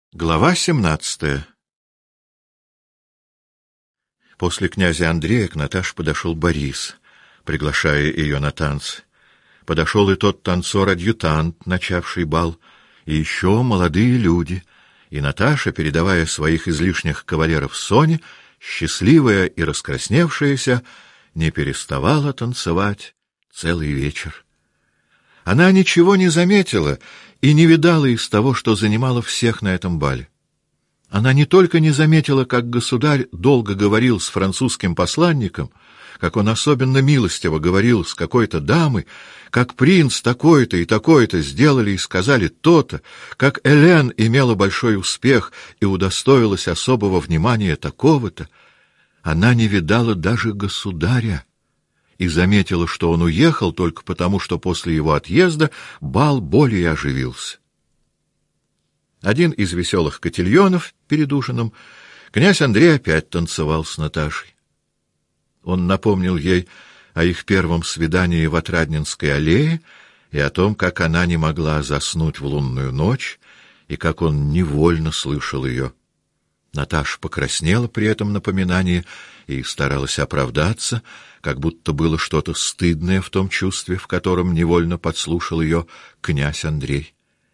Глава 17. После князя Андрея к Наташе подошел Борис, приглашая ее на танцы. Подошел и тот танцор-адъютант, начавший бал, и еще молодые люди. И Наташа, передавая своих излишних кавалеров Соне, счастливая и раскрасневшаяся, не переставала танцевать целый вечер. Она ничего не заметила и не видала из того, что занимало всех на этом бале. Она не только не заметила, как государь долго говорил с французским посланником, как он особенно милостиво говорил с какой-то дамой, как принц такой-то и такой-то сделали и сказали то-то, как Элен имела большой успех и удостоилась особого внимания такого-то. Она не видала даже государя и заметила, что он уехал только потому, что после его отъезда бал более оживился. Один из веселых котильонов перед ужином, князь Андрей опять танцевал с Наташей. Он напомнил ей о их первом свидании в Отрадненской аллее и о том, как она не могла заснуть в лунную ночь и как он невольно слышал ее. Наташа покраснела при этом напоминании и старалась оправдаться, как будто было что-то стыдное в том чувстве, в котором невольно подслушал ее князь Андрей.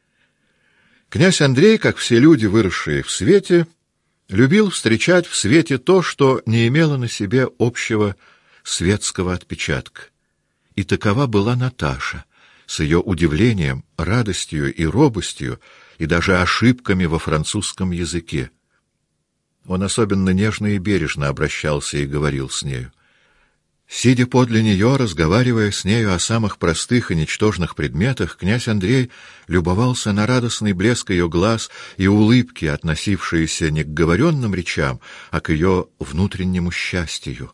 Князь Андрей, как все люди, выросшие в свете, любил встречать в свете то, что не имело на себе общего светского отпечатка. И такова была Наташа, с ее удивлением, радостью и робостью, и даже ошибками во французском языке. Он особенно нежно и бережно обращался и говорил с нею. Сидя подле нее, разговаривая с нею о самых простых и ничтожных предметах, князь Андрей любовался на радостный блеск ее глаз и улыбки, относившиеся не к говоренным речам, а к ее внутреннему счастью.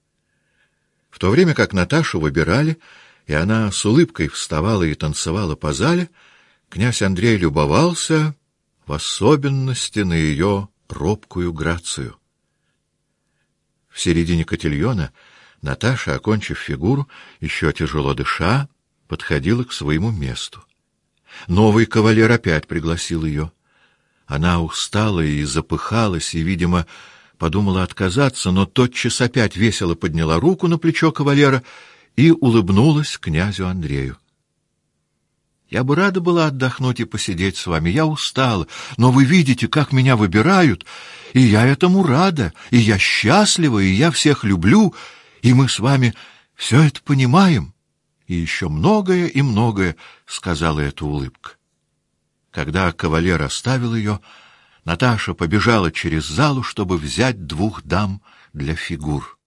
В то время как Наташу выбирали, и она с улыбкой вставала и танцевала по зале, князь Андрей любовался в особенности на ее робкую грацию. В середине котильона Наташа, окончив фигуру, еще тяжело дыша, подходила к своему месту. Новый кавалер опять пригласил ее. Она устала и запыхалась, и, видимо, подумала отказаться, но тотчас опять весело подняла руку на плечо кавалера и улыбнулась князю Андрею. «Я бы рада была отдохнуть и посидеть с вами. Я устала, но вы видите, как меня выбирают, и я этому рада, и я счастлива, и я всех люблю, и мы с вами все это понимаем». И еще многое и многое сказала эта улыбка. Когда кавалер оставил ее, Наташа побежала через залу, чтобы взять двух дам для фигур.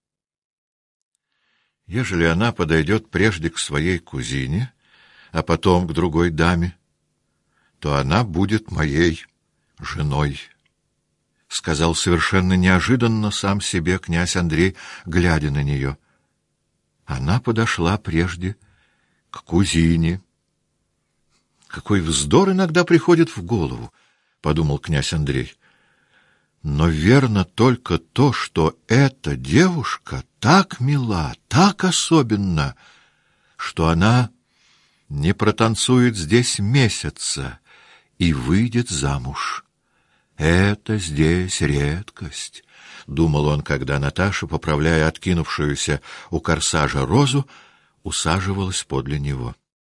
Ежели она подойдет прежде к своей кузине, а потом к другой даме, то она будет моей женой, — сказал совершенно неожиданно сам себе князь Андрей, глядя на нее. Она подошла прежде к кузине. Какой вздор иногда приходит в голову, — подумал князь Андрей. Но верно только то, что эта девушка так мила, так особенна, что она не протанцует здесь месяца и выйдет замуж. Это здесь редкость, — думал он, когда Наташа, поправляя откинувшуюся у корсажа розу, усаживалась подле него.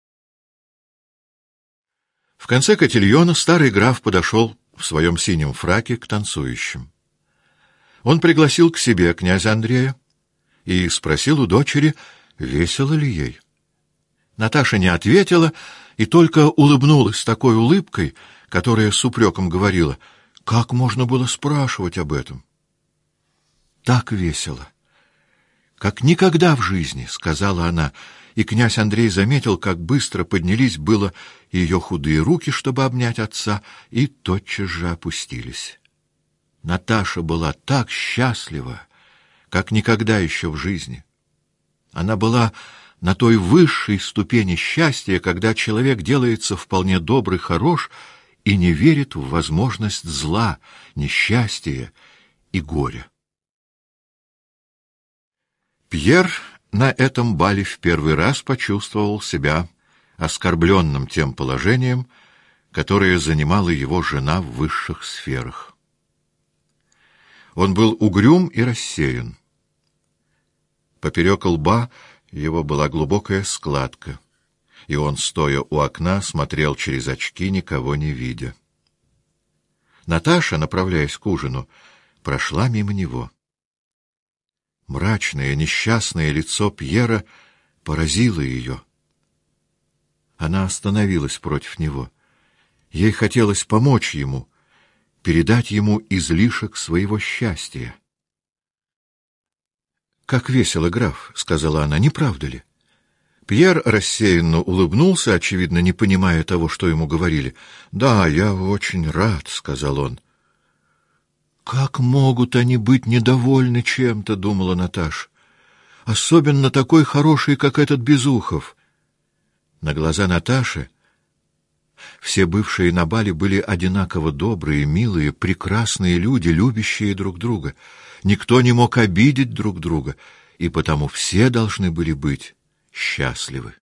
В конце котильона старый граф подошел в своем синем фраке к танцующим. Он пригласил к себе князя Андрея и спросил у дочери, весело ли ей. Наташа не ответила и только улыбнулась такой улыбкой, которая с упреком говорила: «Как можно было спрашивать об этом?» «Так весело, как никогда в жизни», — сказала она, и князь Андрей заметил, как быстро поднялись было ее худые руки, чтобы обнять отца, и тотчас же опустились. Наташа была так счастлива, как никогда еще в жизни. Она была на той высшей ступени счастья, когда человек делается вполне добрый, хорош и не верит в возможность зла, несчастья и горя. Пьер на этом бале в первый раз почувствовал себя оскорбленным тем положением, которое занимала его жена в высших сферах. Он был угрюм и рассеян. Поперек лба его была глубокая складка, и он, стоя у окна, смотрел через очки, никого не видя. Наташа, направляясь к ужину, прошла мимо него. Мрачное, несчастное лицо Пьера поразило ее. Она остановилась против него. Ей хотелось помочь ему, передать ему излишек своего счастья. «Как весело, граф», — сказала она, — «не правда ли?» Пьер рассеянно улыбнулся, очевидно, не понимая того, что ему говорили. «Да, я очень рад», — сказал он. «Как могут они быть недовольны чем-то?» — думала Наташа. «Особенно такой хороший, как этот Безухов». На глаза Наташи все бывшие на бале были одинаково добрые, милые, прекрасные люди, любящие друг друга. Никто не мог обидеть друг друга, и потому все должны были быть счастливы.